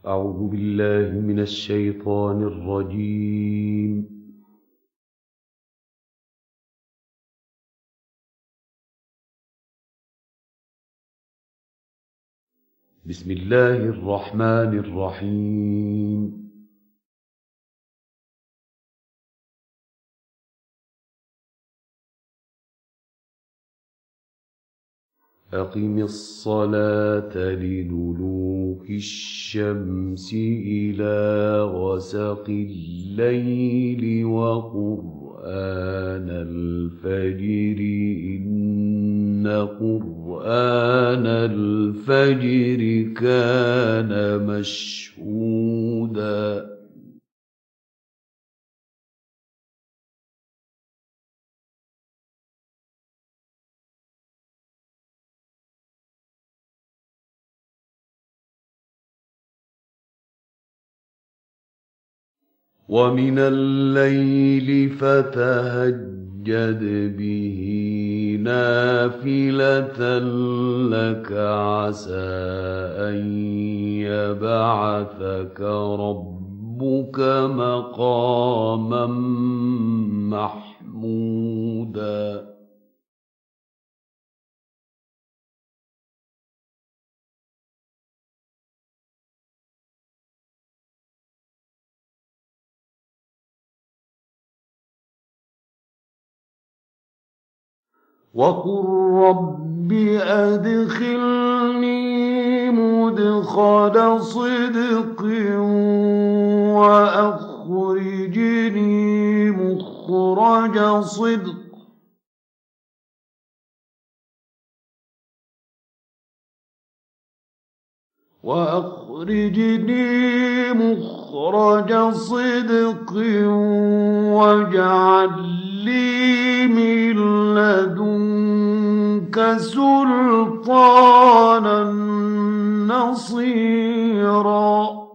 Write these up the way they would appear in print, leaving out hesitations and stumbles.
أعوذ بالله من الشيطان الرجيم. بسم الله الرحمن الرحيم. أقم الصلاة لدلوك الشمس إلى غسق الليل وقرآن الفجر إن قرآن الفجر كان مشهودا ومن الليل فتهجد به نافلة لك عسى أن يبعثك ربك مقاما محمودا وقل رب أدخلني مدخل صدق وأخرجني مخرج صدق واجعل لي من لدنك سلطانا نصيرا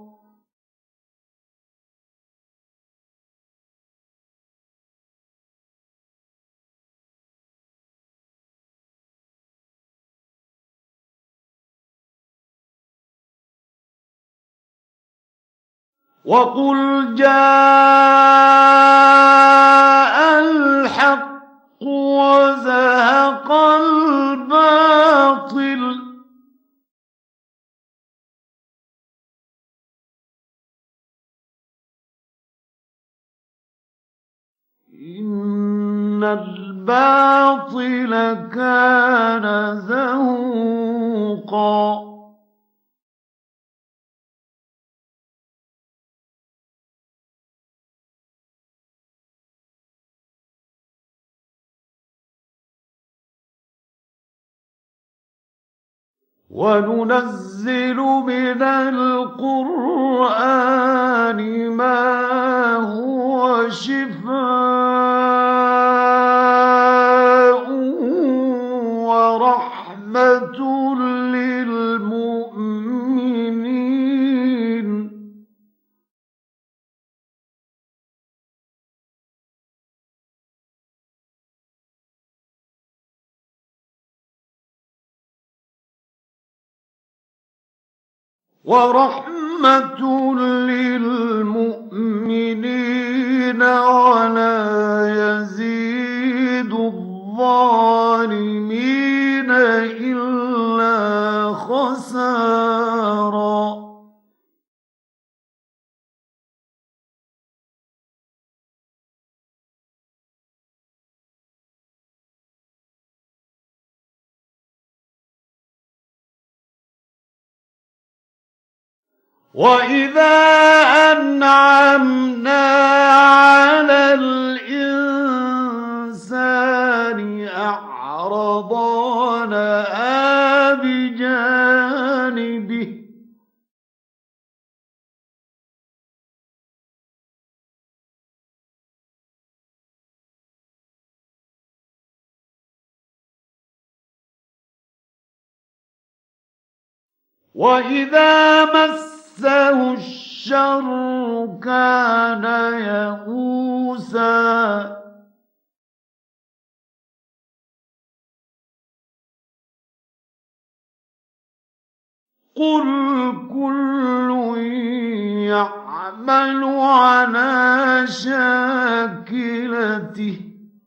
وقل جاء الحق وزهق الباطل إن الباطل كان زهوقا وننزل من القرآن ما هو شفاء ورحمة للمؤمنين ولا يزيد الظالمين إلا خسارا وإذا أنعمنا على الإنسان أعرض ونأى بجانبه وإذا مسه الشر كان يئوسا قل كل يعمل على شاكلته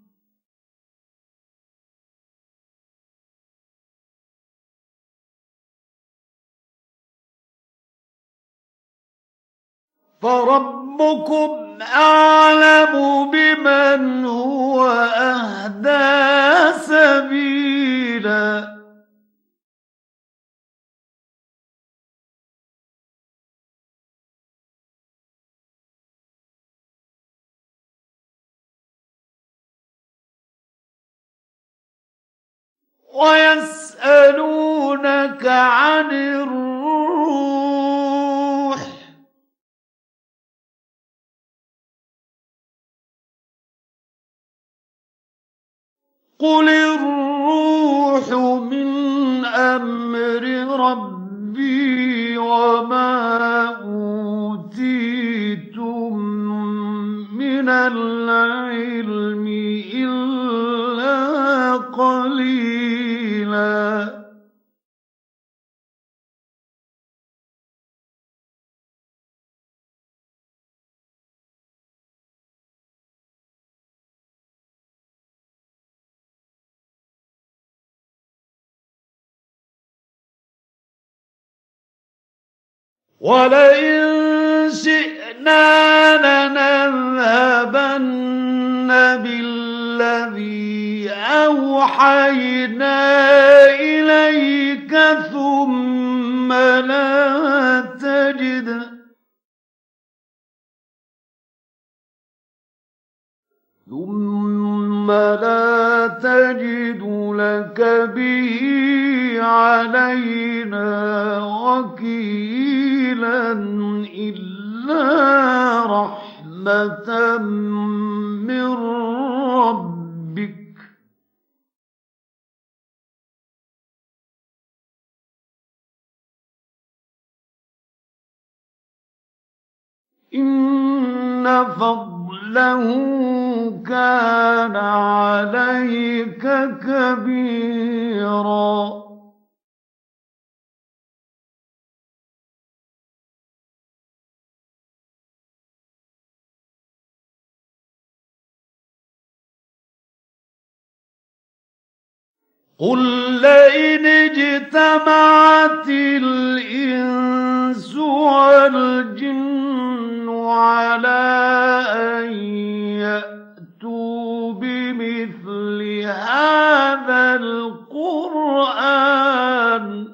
فربكم أعلم بمن هو أهدى سبيلا ويسألونك عن الروح قل الروح من أمر ربي وما أوتيتم من العلم إلا قليلا ولئن شئنا لنذهبن بالذي أوحينا إليك ثم لا تجد لك به علينا وكيلا إلا رحمة من ربك إن فضله كان عليك كبيرا قل لئن اجتمعت الإنس والجن على أن يأتوا بمثل هذا القرآن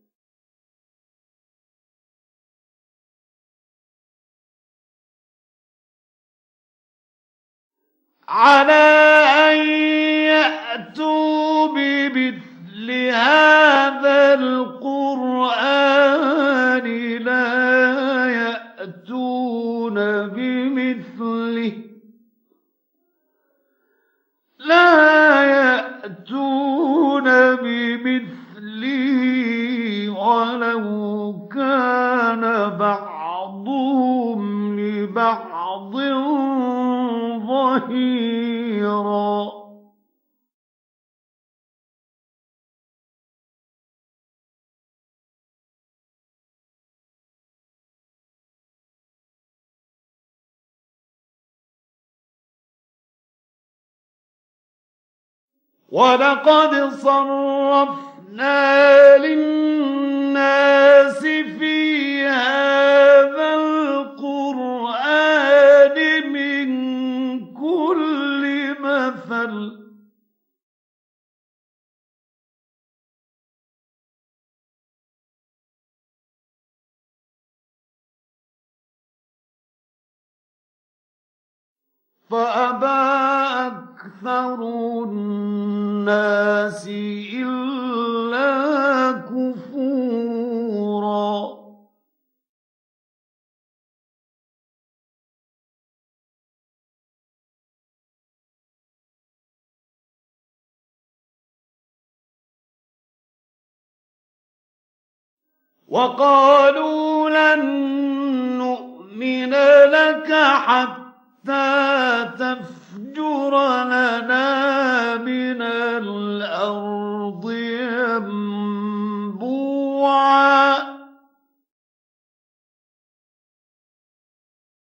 بمثل هذا القرآن لا يأتون بمثله ولو كان بعضهم لبعض ظهيرا ولقد صرفنا للناس في هذا القرآن من كل مثل فأبى أكثر الناس إلا كفورا وقالوا لن نؤمن لك حتى تفجر لنا من الأرض ينبوعا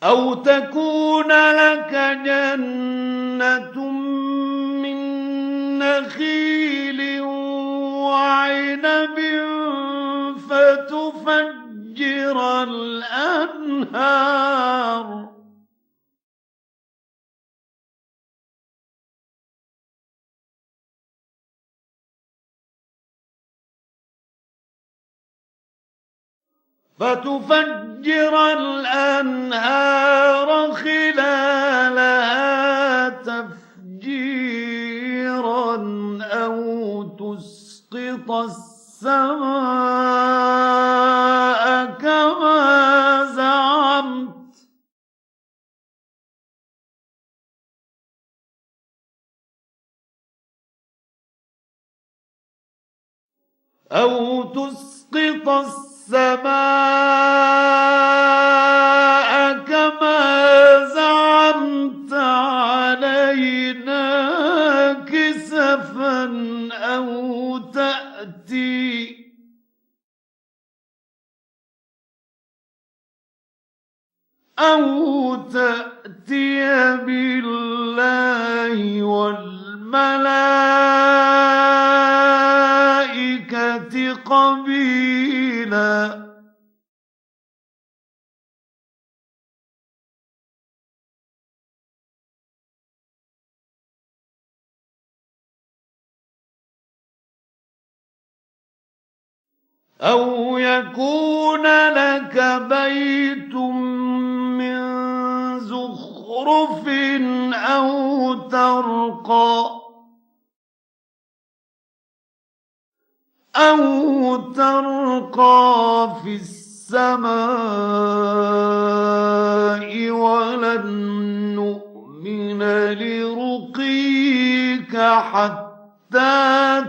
أو تكون لك جنة من نخيل وعنب فتفجر الأنهار خلالها تفجيرا أو تسقط السماء كما زعمت علينا كسفا أو تأتي بالله والملائكة قبيلا أو يكون لك بيت من زخرف أو ترقى في السماء ولن نؤمن لرقيك حتى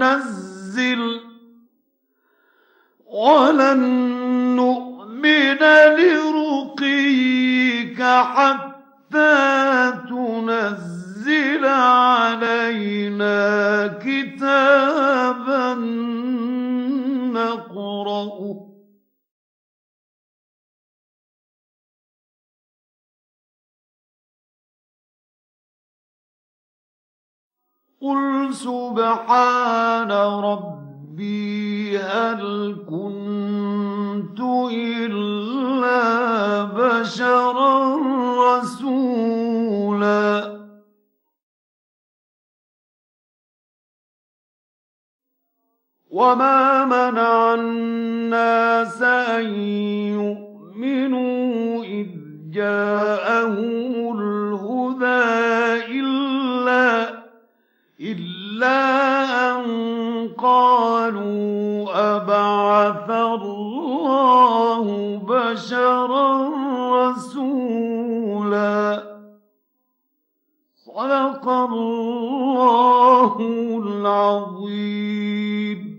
تنزل علينا كتابا نقرأه قل سبحان ربي هل كنت إلا بشرا رسولا وما منع الناس أن يؤمنوا إذ جاءهم الهدى إلا أن قالوا أبعث الله بشرا رسولا صدق الله العظيم.